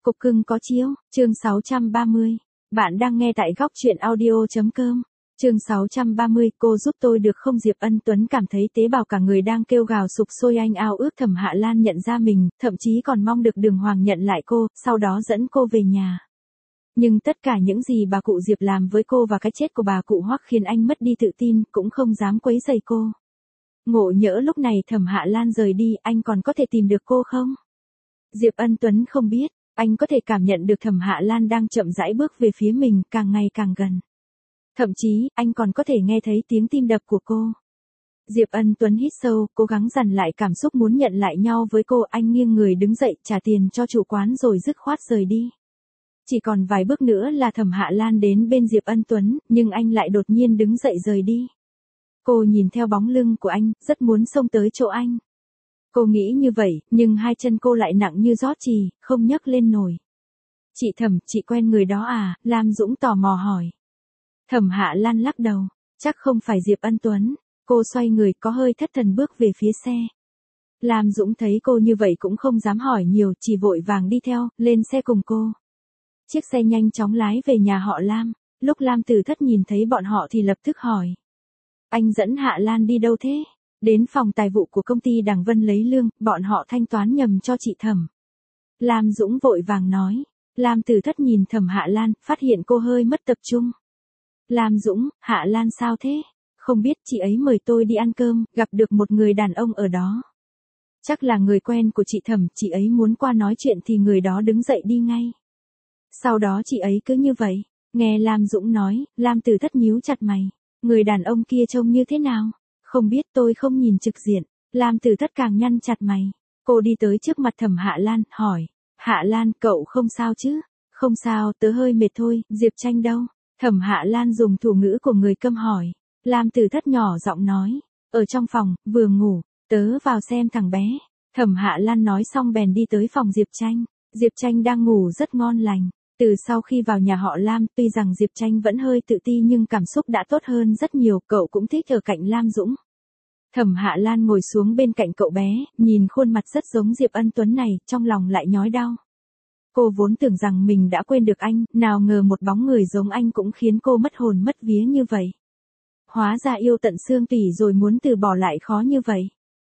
Cục cưng có chiếu, chương 630. Bạn đang nghe tại góc truyện audio.com. Chương 630, cô giúp tôi được không? Diệp Ân Tuấn cảm thấy tế bào cả người đang kêu gào sục sôi, anh ao ước Thẩm Hạ Lan nhận ra mình, thậm chí còn mong được Đường Hoàng nhận lại cô, sau đó dẫn cô về nhà. Nhưng tất cả những gì bà cụ Diệp làm với cô và cái chết của bà cụ Hoắc khiến anh mất đi tự tin, cũng không dám quấy rầy cô. Ngộ nhỡ lúc này Thẩm Hạ Lan rời đi, anh còn có thể tìm được cô không? Diệp Ân Tuấn không biết, anh có thể cảm nhận được Thẩm Hạ Lan đang chậm rãi bước về phía mình, càng ngày càng gần. Thậm chí, anh còn có thể nghe thấy tiếng tim đập của cô. Diệp Ân Tuấn hít sâu, cố gắng dằn lại cảm xúc muốn nhận lại nhau với cô. Anh nghiêng người đứng dậy, trả tiền cho chủ quán rồi dứt khoát rời đi. Chỉ còn vài bước nữa là Thẩm Hạ Lan đến bên Diệp Ân Tuấn, nhưng anh lại đột nhiên đứng dậy rời đi. Cô nhìn theo bóng lưng của anh, rất muốn xông tới chỗ anh. Cô nghĩ như vậy, nhưng hai chân cô lại nặng như rót chì, không nhấc lên nổi. Chị Thẩm, chị quen người đó à? Lam Dũng tò mò hỏi. Thẩm Hạ Lan lắc đầu, chắc không phải Diệp Ân Tuấn. Cô xoay người, có hơi thất thần bước về phía xe. Lam Dũng thấy cô như vậy cũng không dám hỏi nhiều, chỉ vội vàng đi theo, lên xe cùng cô. Chiếc xe nhanh chóng lái về nhà họ Lam. Lúc Lam Tử Thất nhìn thấy bọn họ thì lập tức hỏi. Anh dẫn Hạ Lan đi đâu thế? Đến phòng tài vụ của công ty Đằng Vân lấy lương, bọn họ thanh toán nhầm cho chị Thẩm. Lam Dũng vội vàng nói. Lam Tử Thất nhìn Thẩm Hạ Lan, phát hiện cô hơi mất tập trung. Lam Dũng, Hạ Lan sao thế? Không biết, chị ấy mời tôi đi ăn cơm, gặp được một người đàn ông ở đó. Chắc là người quen của chị Thẩm, chị ấy muốn qua nói chuyện thì người đó đứng dậy đi ngay. Sau đó chị ấy cứ như vậy. Nghe Lam Dũng nói, Lam Tử Thất nhíu chặt mày. Người đàn ông kia trông như thế nào? Không biết, tôi không nhìn trực diện. Lam Tử Thất càng nhăn chặt mày. Cô đi tới trước mặt Thẩm Hạ Lan, hỏi. Hạ Lan, cậu không sao chứ? Không sao, tớ hơi mệt thôi. Diệp Tranh đâu? Thẩm Hạ Lan dùng thủ ngữ của người câm hỏi. Lam Tử Thất nhỏ giọng nói. Ở trong phòng, vừa ngủ. Tớ vào xem thằng bé. Thẩm Hạ Lan nói xong bèn đi tới phòng Diệp Tranh. Diệp Tranh đang ngủ rất ngon lành. Từ sau khi vào nhà họ Lam, tuy rằng Diệp Tranh vẫn hơi tự ti nhưng cảm xúc đã tốt hơn rất nhiều, cậu cũng thích ở cạnh Lam Dũng. Thẩm Hạ Lan ngồi xuống bên cạnh cậu bé, nhìn khuôn mặt rất giống Diệp Ân Tuấn này, trong lòng lại nhói đau. Cô vốn tưởng rằng mình đã quên được anh, nào ngờ một bóng người giống anh cũng khiến cô mất hồn mất vía như vậy. Hóa ra yêu tận xương tủy rồi muốn từ bỏ lại khó như vậy.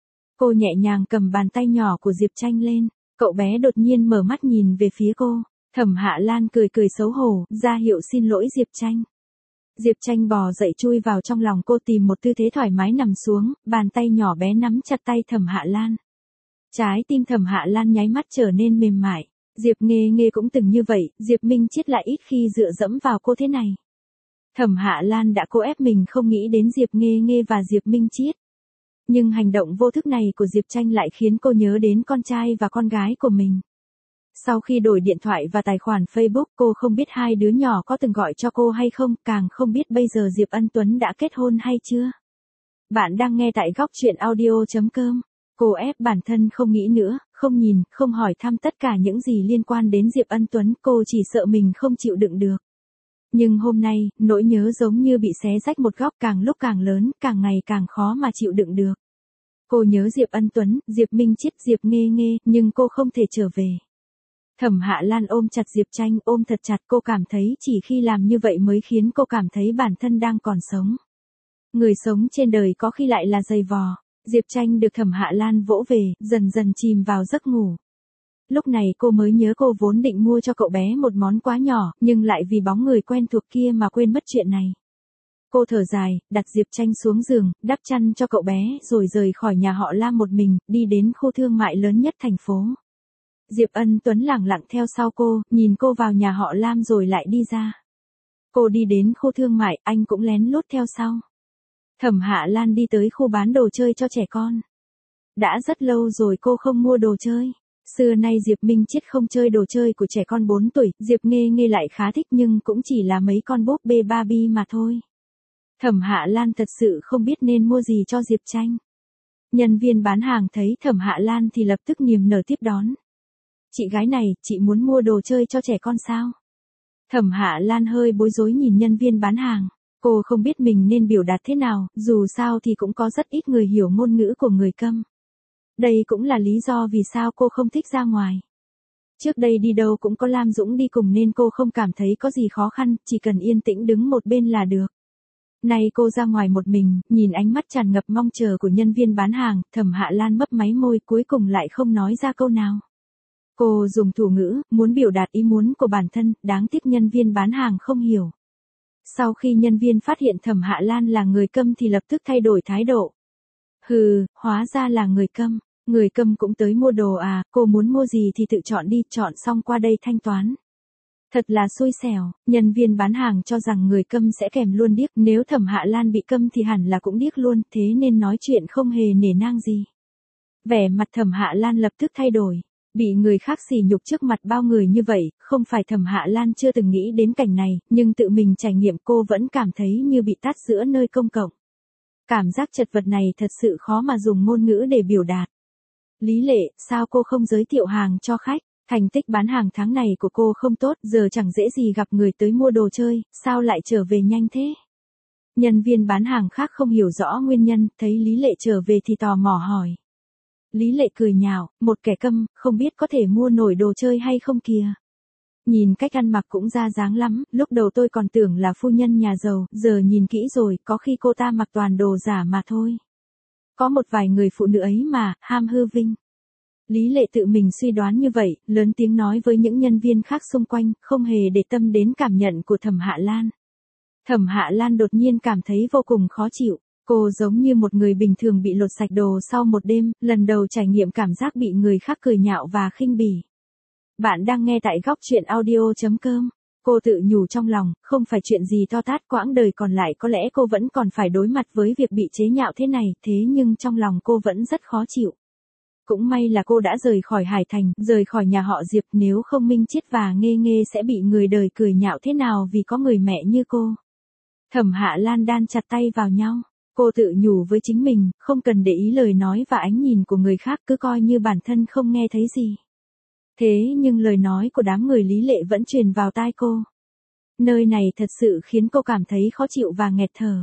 Cô nhẹ nhàng cầm bàn tay nhỏ của Diệp Tranh lên, cậu bé đột nhiên mở mắt nhìn về phía cô. Thẩm Hạ Lan cười cười xấu hổ, ra hiệu xin lỗi Diệp Tranh. Diệp Tranh bò dậy chui vào trong lòng cô, tìm một tư thế thoải mái nằm xuống, bàn tay nhỏ bé nắm chặt tay Thẩm Hạ Lan. Trái tim Thẩm Hạ Lan nháy mắt trở nên mềm mại. Diệp Nghê Nghê cũng từng như vậy, Diệp Minh Chiết lại ít khi dựa dẫm vào cô thế này. Thẩm Hạ Lan đã cố ép mình không nghĩ đến Diệp Nghê Nghê và Diệp Minh Chiết. Nhưng hành động vô thức này của Diệp Tranh lại khiến cô nhớ đến con trai và con gái của mình. Sau khi đổi điện thoại và tài khoản Facebook, cô không biết hai đứa nhỏ có từng gọi cho cô hay không, càng không biết bây giờ Diệp Ân Tuấn đã kết hôn hay chưa. Bạn đang nghe tại góc truyện audio.com. Cô ép bản thân không nghĩ nữa, không nhìn, không hỏi thăm tất cả những gì liên quan đến Diệp Ân Tuấn, cô chỉ sợ mình không chịu đựng được. Nhưng hôm nay, nỗi nhớ giống như bị xé rách một góc, càng lúc càng lớn, càng ngày càng khó mà chịu đựng được. Cô nhớ Diệp Ân Tuấn, Diệp Minh Chiết, Diệp Nghê Nghê, nhưng cô không thể trở về. Thẩm Hạ Lan ôm chặt Diệp Tranh, ôm thật chặt, cô cảm thấy chỉ khi làm như vậy mới khiến cô cảm thấy bản thân đang còn sống. Người sống trên đời có khi lại là giày vò. Diệp Tranh được Thẩm Hạ Lan vỗ về, dần dần chìm vào giấc ngủ. Lúc này cô mới nhớ cô vốn định mua cho cậu bé một món quà nhỏ, nhưng lại vì bóng người quen thuộc kia mà quên mất chuyện này. Cô thở dài, đặt Diệp Tranh xuống giường, đắp chăn cho cậu bé, rồi rời khỏi nhà họ Lam một mình, đi đến khu thương mại lớn nhất thành phố. Diệp Ân Tuấn lẳng lặng theo sau cô, nhìn cô vào nhà họ Lam rồi lại đi ra. Cô đi đến khu thương mại, anh cũng lén lút theo sau. Thẩm Hạ Lan đi tới khu bán đồ chơi cho trẻ con. Đã rất lâu rồi cô không mua đồ chơi. Xưa nay Diệp Minh Chiết không chơi đồ chơi của trẻ con 4 tuổi, Diệp Nghê Nghê lại khá thích nhưng cũng chỉ là mấy con búp bê Barbie mà thôi. Thẩm Hạ Lan thật sự không biết nên mua gì cho Diệp Tranh. Nhân viên bán hàng thấy Thẩm Hạ Lan thì lập tức niềm nở tiếp đón. Chị gái này, chị muốn mua đồ chơi cho trẻ con sao? Thẩm Hạ Lan hơi bối rối nhìn nhân viên bán hàng. Cô không biết mình nên biểu đạt thế nào, dù sao thì cũng có rất ít người hiểu ngôn ngữ của người câm. Đây cũng là lý do vì sao cô không thích ra ngoài. Trước đây đi đâu cũng có Lam Dũng đi cùng nên cô không cảm thấy có gì khó khăn, chỉ cần yên tĩnh đứng một bên là được. Nay cô ra ngoài một mình, nhìn ánh mắt tràn ngập mong chờ của nhân viên bán hàng, Thẩm Hạ Lan mấp máy môi cuối cùng lại không nói ra câu nào. Cô dùng thủ ngữ, muốn biểu đạt ý muốn của bản thân, đáng tiếc nhân viên bán hàng không hiểu. Sau khi nhân viên phát hiện Thẩm Hạ Lan là người câm thì lập tức thay đổi thái độ. Hừ, hóa ra là người câm. Người câm cũng tới mua đồ à, cô muốn mua gì thì tự chọn đi, chọn xong qua đây thanh toán. Thật là xui xẻo, nhân viên bán hàng cho rằng người câm sẽ kèm luôn điếc, nếu Thẩm Hạ Lan bị câm thì hẳn là cũng điếc luôn, thế nên nói chuyện không hề nể nang gì. Vẻ mặt Thẩm Hạ Lan lập tức thay đổi, bị người khác sỉ nhục trước mặt bao người như vậy, không phải Thẩm Hạ Lan chưa từng nghĩ đến cảnh này, nhưng tự mình trải nghiệm cô vẫn cảm thấy như bị tát giữa nơi công cộng. Cảm giác chật vật này thật sự khó mà dùng ngôn ngữ để biểu đạt. Lý Lệ, sao cô không giới thiệu hàng cho khách? Thành tích bán hàng tháng này của cô không tốt, giờ chẳng dễ gì gặp người tới mua đồ chơi, sao lại trở về nhanh thế? Nhân viên bán hàng khác không hiểu rõ nguyên nhân, thấy Lý Lệ trở về thì tò mò hỏi. Lý Lệ cười nhạo, một kẻ câm, không biết có thể mua nổi đồ chơi hay không kìa. Nhìn cách ăn mặc cũng ra dáng lắm, lúc đầu tôi còn tưởng là phu nhân nhà giàu, giờ nhìn kỹ rồi, có khi cô ta mặc toàn đồ giả mà thôi. Có một vài người phụ nữ ấy mà, ham hư vinh. Lý Lệ tự mình suy đoán như vậy, lớn tiếng nói với những nhân viên khác xung quanh, không hề để tâm đến cảm nhận của Thẩm Hạ Lan. Thẩm Hạ Lan đột nhiên cảm thấy vô cùng khó chịu. Cô giống như một người bình thường bị lột sạch đồ sau một đêm, lần đầu trải nghiệm cảm giác bị người khác cười nhạo và khinh bỉ. Bạn đang nghe tại góc truyện audio.com. Cô tự nhủ trong lòng, không phải chuyện gì to tát, quãng đời còn lại có lẽ cô vẫn còn phải đối mặt với việc bị chế nhạo thế này, thế nhưng trong lòng cô vẫn rất khó chịu. Cũng may là cô đã rời khỏi Hải Thành, rời khỏi nhà họ Diệp, nếu không Minh Chiết và Nghê Nghê sẽ bị người đời cười nhạo thế nào vì có người mẹ như cô. Thẩm Hạ Lan đan chặt tay vào nhau. Cô tự nhủ với chính mình, không cần để ý lời nói và ánh nhìn của người khác, cứ coi như bản thân không nghe thấy gì. Thế nhưng lời nói của đám người Lý Lệ vẫn truyền vào tai cô. Nơi này thật sự khiến cô cảm thấy khó chịu và nghẹt thở.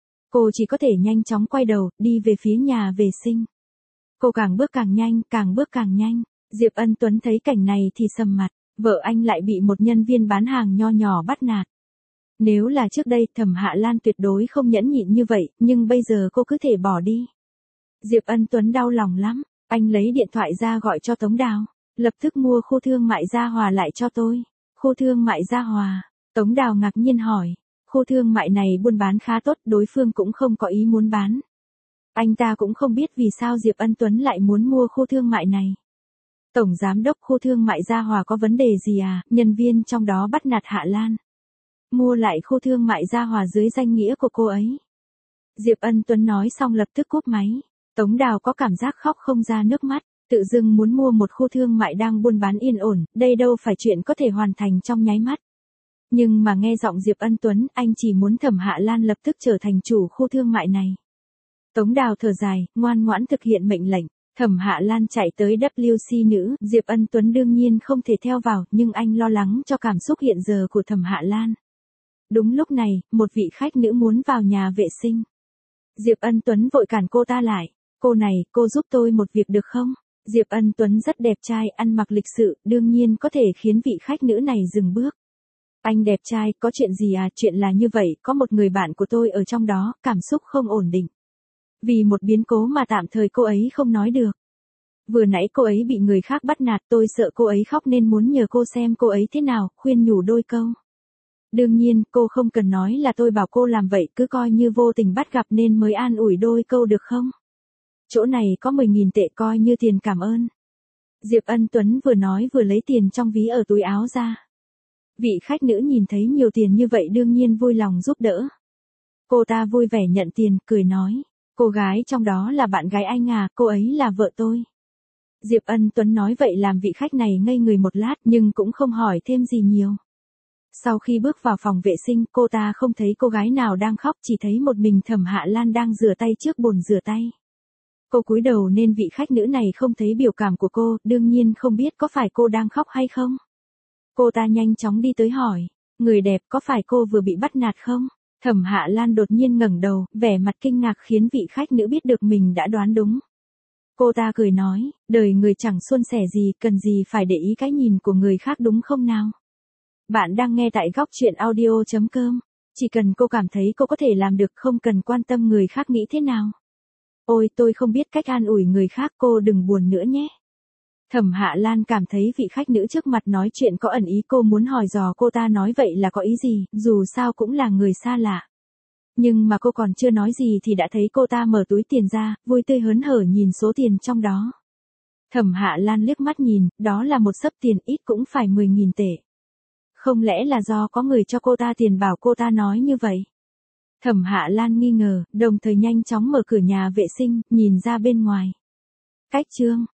Cô chỉ có thể nhanh chóng quay đầu, đi về phía nhà vệ sinh. Cô càng bước càng nhanh, càng bước càng nhanh. Diệp Ân Tuấn thấy cảnh này thì sầm mặt, vợ anh lại bị một nhân viên bán hàng nho nhỏ bắt nạt. Nếu là trước đây, Thẩm Hạ Lan tuyệt đối không nhẫn nhịn như vậy, nhưng bây giờ cô cứ thể bỏ đi. Diệp Ân Tuấn đau lòng lắm, anh lấy điện thoại ra gọi cho Tống Đào. Lập tức mua khu thương mại Gia Hòa lại cho tôi. Khu thương mại Gia Hòa, Tống Đào ngạc nhiên hỏi. Khu thương mại này buôn bán khá tốt, đối phương cũng không có ý muốn bán. Anh ta cũng không biết vì sao Diệp Ân Tuấn lại muốn mua khu thương mại này. Tổng giám đốc khu thương mại Gia Hòa có vấn đề gì à, nhân viên trong đó bắt nạt Hạ Lan. Mua lại khu thương mại Gia Hòa dưới danh nghĩa của cô ấy. Diệp Ân Tuấn nói xong lập tức cúp máy. Tống Đào có cảm giác khóc không ra nước mắt. Tự dưng muốn mua một khu thương mại đang buôn bán yên ổn, đây đâu phải chuyện có thể hoàn thành trong nháy mắt. Nhưng mà nghe giọng Diệp Ân Tuấn, anh chỉ muốn Thẩm Hạ Lan lập tức trở thành chủ khu thương mại này. Tống Đào thở dài, ngoan ngoãn thực hiện mệnh lệnh. Thẩm Hạ Lan chạy tới WC nữ, Diệp Ân Tuấn đương nhiên không thể theo vào, nhưng anh lo lắng cho cảm xúc hiện giờ của Thẩm Hạ Lan. Đúng lúc này, một vị khách nữ muốn vào nhà vệ sinh. Diệp Ân Tuấn vội cản cô ta lại. Cô này, cô giúp tôi một việc được không? Diệp Ân Tuấn rất đẹp trai, ăn mặc lịch sự, đương nhiên có thể khiến vị khách nữ này dừng bước. Anh đẹp trai, có chuyện gì à? Chuyện là như vậy, có một người bạn của tôi ở trong đó, cảm xúc không ổn định. Vì một biến cố mà tạm thời cô ấy không nói được. Vừa nãy cô ấy bị người khác bắt nạt, tôi sợ cô ấy khóc nên muốn nhờ cô xem cô ấy thế nào, khuyên nhủ đôi câu. Đương nhiên, cô không cần nói là tôi bảo cô làm vậy, cứ coi như vô tình bắt gặp nên mới an ủi đôi câu được không? Chỗ này có 10.000 tệ coi như tiền cảm ơn. Diệp Ân Tuấn vừa nói vừa lấy tiền trong ví ở túi áo ra. Vị khách nữ nhìn thấy nhiều tiền như vậy đương nhiên vui lòng giúp đỡ. Cô ta vui vẻ nhận tiền, cười nói. Cô gái trong đó là bạn gái anh à, cô ấy là vợ tôi. Diệp Ân Tuấn nói vậy làm vị khách này ngây người một lát nhưng cũng không hỏi thêm gì nhiều. Sau khi bước vào phòng vệ sinh, cô ta không thấy cô gái nào đang khóc, chỉ thấy một mình Thẩm Hạ Lan đang rửa tay trước bồn rửa tay. Cô cúi đầu nên vị khách nữ này không thấy biểu cảm của cô, đương nhiên không biết có phải cô đang khóc hay không. Cô ta nhanh chóng đi tới hỏi, người đẹp có phải cô vừa bị bắt nạt không? Thẩm Hạ Lan đột nhiên ngẩng đầu, vẻ mặt kinh ngạc khiến vị khách nữ biết được mình đã đoán đúng. Cô ta cười nói, đời người chẳng suôn sẻ gì, cần gì phải để ý cái nhìn của người khác đúng không nào? Bạn đang nghe tại góc chuyện audio.com. Chỉ cần cô cảm thấy cô có thể làm được, không cần quan tâm người khác nghĩ thế nào. Ôi, tôi không biết cách an ủi người khác, cô đừng buồn nữa nhé. Thẩm Hạ Lan cảm thấy vị khách nữ trước mặt nói chuyện có ẩn ý, cô muốn hỏi dò cô ta nói vậy là có ý gì, dù sao cũng là người xa lạ. Nhưng mà cô còn chưa nói gì thì đã thấy cô ta mở túi tiền ra, vui tươi hớn hở nhìn số tiền trong đó. Thẩm Hạ Lan liếc mắt nhìn, đó là một xấp tiền, ít cũng phải 10.000 tệ. Không lẽ là do có người cho cô ta tiền bảo cô ta nói như vậy? Thẩm Hạ Lan nghi ngờ, đồng thời nhanh chóng mở cửa nhà vệ sinh, nhìn ra bên ngoài. Cách chương